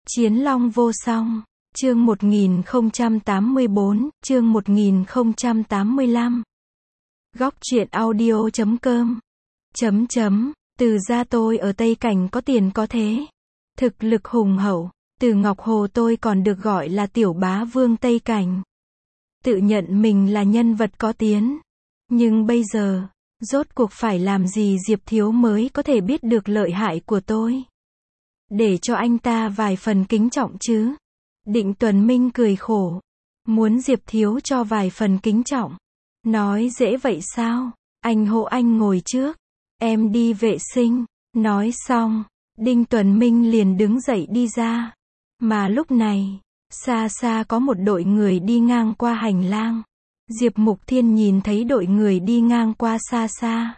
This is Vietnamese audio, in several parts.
Chiến Long vô song, chương 1084, chương 1085. Góc truyện audio.com. Từ gia tôi ở Tây Cảnh có tiền có thế. Thực lực hùng hậu, từ Ngọc Hồ tôi còn được gọi là tiểu bá vương Tây Cảnh. Tự nhận mình là nhân vật có tiếng. Nhưng bây giờ, rốt cuộc phải làm gì Diệp Thiếu mới có thể biết được lợi hại của tôi. Để cho anh ta vài phần kính trọng chứ. Định Tuấn Minh cười khổ. Muốn Diệp Thiếu cho vài phần kính trọng. Nói dễ vậy sao? Anh hộ anh ngồi trước. Em đi vệ sinh. Nói xong, Đinh Tuấn Minh liền đứng dậy đi ra. Mà lúc này, xa xa có một đội người đi ngang qua hành lang. Diệp Mục Thiên nhìn thấy đội người đi ngang qua xa xa.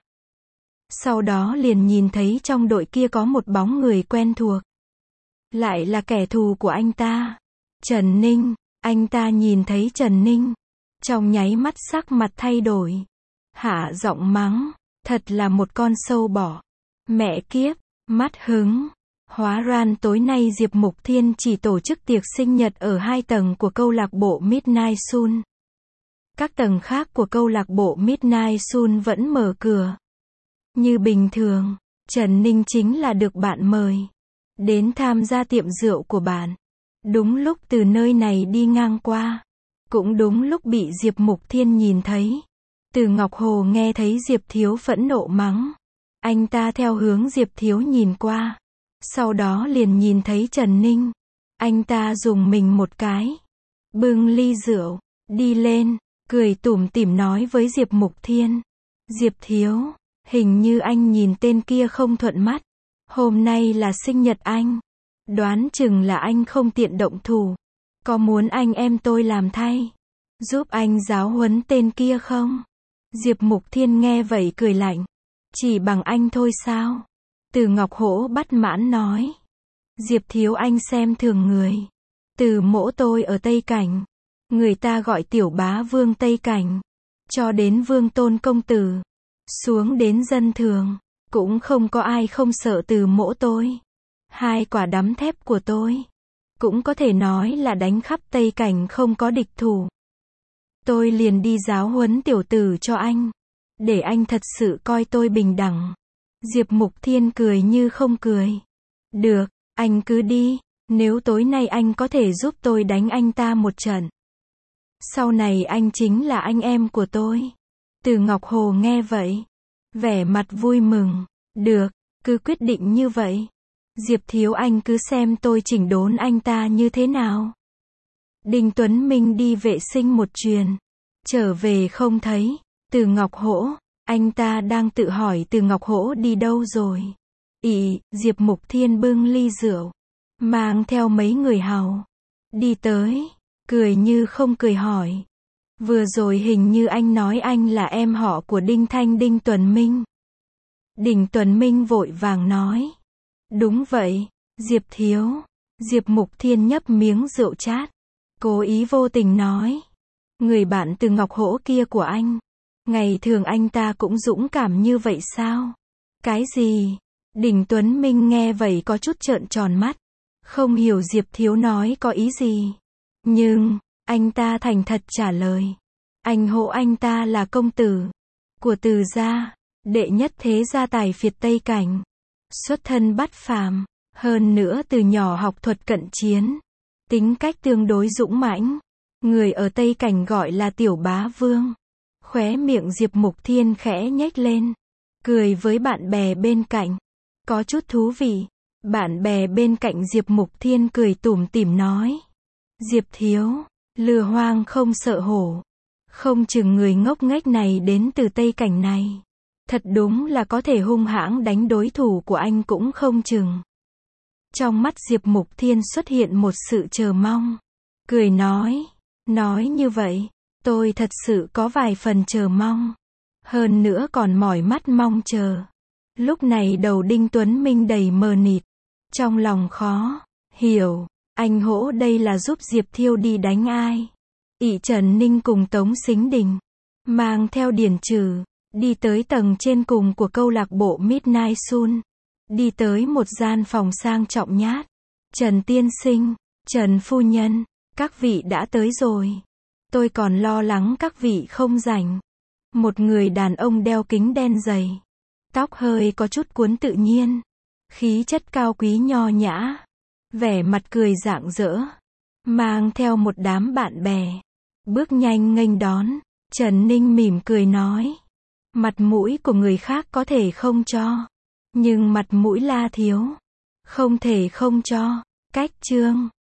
Sau đó liền nhìn thấy trong đội kia có một bóng người quen thuộc. Lại là kẻ thù của anh ta. Trần Ninh. Anh ta nhìn thấy Trần Ninh. Trong nháy mắt sắc mặt thay đổi. Hạ giọng mắng. Thật là một con sâu bọ. Mẹ kiếp. Mắt hứng. Hóa ra tối nay Diệp Mục Thiên chỉ tổ chức tiệc sinh nhật ở 2 tầng của câu lạc bộ Midnight Sun. Các tầng khác của câu lạc bộ Midnight Sun vẫn mở cửa. Như bình thường, Trần Ninh chính là được bạn mời đến tham gia tiệm rượu của bạn. Đúng lúc từ nơi này đi ngang qua. Cũng đúng lúc bị Diệp Mục Thiên nhìn thấy. Từ Ngọc Hồ nghe thấy Diệp Thiếu phẫn nộ mắng. Anh ta theo hướng Diệp Thiếu nhìn qua. Sau đó liền nhìn thấy Trần Ninh. Anh ta dùng mình một cái. Bưng ly rượu, đi lên, cười tủm tỉm nói với Diệp Mục Thiên. Diệp Thiếu, hình như anh nhìn tên kia không thuận mắt. Hôm nay là sinh nhật anh. Đoán chừng là anh không tiện động thủ. Có muốn anh em tôi làm thay? Giúp anh giáo huấn tên kia không? Diệp Mục Thiên nghe vậy cười lạnh. Chỉ bằng anh thôi sao? Từ Ngọc Hỗ bất mãn nói. Diệp Thiếu anh xem thường người. Từ mỗ tôi ở Tây Cảnh. Người ta gọi tiểu bá vương Tây Cảnh. Cho đến vương tôn công tử. Xuống đến dân thường. Cũng không có ai không sợ từ mỗ tôi. 2 quả đấm thép của tôi. Cũng có thể nói là đánh khắp Tây Cảnh không có địch thủ. Tôi liền đi giáo huấn tiểu tử cho anh. Để anh thật sự coi tôi bình đẳng. Diệp Mục Thiên cười như không cười. Được, anh cứ đi. Nếu tối nay anh có thể giúp tôi đánh anh ta một trận. Sau này anh chính là anh em của tôi. Từ Ngọc Hồ nghe vậy. Vẻ mặt vui mừng. Được, cứ quyết định như vậy. Diệp Thiếu anh cứ xem tôi chỉnh đốn anh ta như thế nào. Đinh Tuấn Minh đi vệ sinh một chuyền. Trở về không thấy. Từ Ngọc Hỗ. Anh ta đang tự hỏi Từ Ngọc Hỗ đi đâu rồi. Diệp Mục Thiên bưng ly rượu. Mang theo mấy người hầu. Đi tới. Cười như không cười hỏi. Vừa rồi hình như anh nói anh là em họ của Đinh Thanh Đinh Tuấn Minh. Đinh Tuấn Minh vội vàng nói. Đúng vậy, Diệp Thiếu. Diệp Mục Thiên nhấp miếng rượu chát. Cố ý vô tình nói. Người bạn Từ Ngọc Hỗ kia của anh. Ngày thường anh ta cũng dũng cảm như vậy sao? Cái gì? Đinh Tuấn Minh nghe vậy có chút trợn tròn mắt. Không hiểu Diệp Thiếu nói có ý gì. Nhưng, anh ta thành thật trả lời. Anh hộ anh ta là công tử. Của Từ gia. Đệ nhất thế gia tài phiệt Tây Cảnh. Xuất thân bất phàm. Hơn nữa từ nhỏ học thuật cận chiến. Tính cách tương đối dũng mãnh. Người ở Tây Cảnh gọi là tiểu bá vương. Khóe miệng Diệp Mục Thiên khẽ nhếch lên. Cười với bạn bè bên cạnh. Có chút thú vị. Bạn bè bên cạnh Diệp Mục Thiên cười tủm tỉm nói. Diệp Thiếu, lừa hoang không sợ hổ. Không chừng người ngốc nghếch này đến từ Tây Cảnh này. Thật đúng là có thể hung hãng đánh đối thủ của anh cũng không chừng. Trong mắt Diệp Mục Thiên xuất hiện một sự chờ mong. Cười nói. Nói như vậy, tôi thật sự có vài phần chờ mong. Hơn nữa còn mỏi mắt mong chờ. Lúc này đầu Đinh Tuấn Minh đầy mờ mịt. Trong lòng khó hiểu. Anh hỗ đây là giúp Diệp Thiếu đi đánh ai? Trần Ninh cùng Tống Sính Đình. Mang theo Điền Trừ. Đi tới tầng trên cùng của câu lạc bộ Midnight Sun. Đi tới một gian phòng sang trọng nhát. Trần tiên sinh, Trần phu nhân, các vị đã tới rồi. Tôi còn lo lắng các vị không rảnh. Một người đàn ông đeo kính đen dày. Tóc hơi có chút cuốn tự nhiên. Khí chất cao quý nho nhã. Vẻ mặt cười rạng rỡ. Mang theo một đám bạn bè. Bước nhanh nghênh đón. Trần Ninh mỉm cười nói. Mặt mũi của người khác có thể không cho. Nhưng mặt mũi La thiếu. Không thể không cho. Cách chương.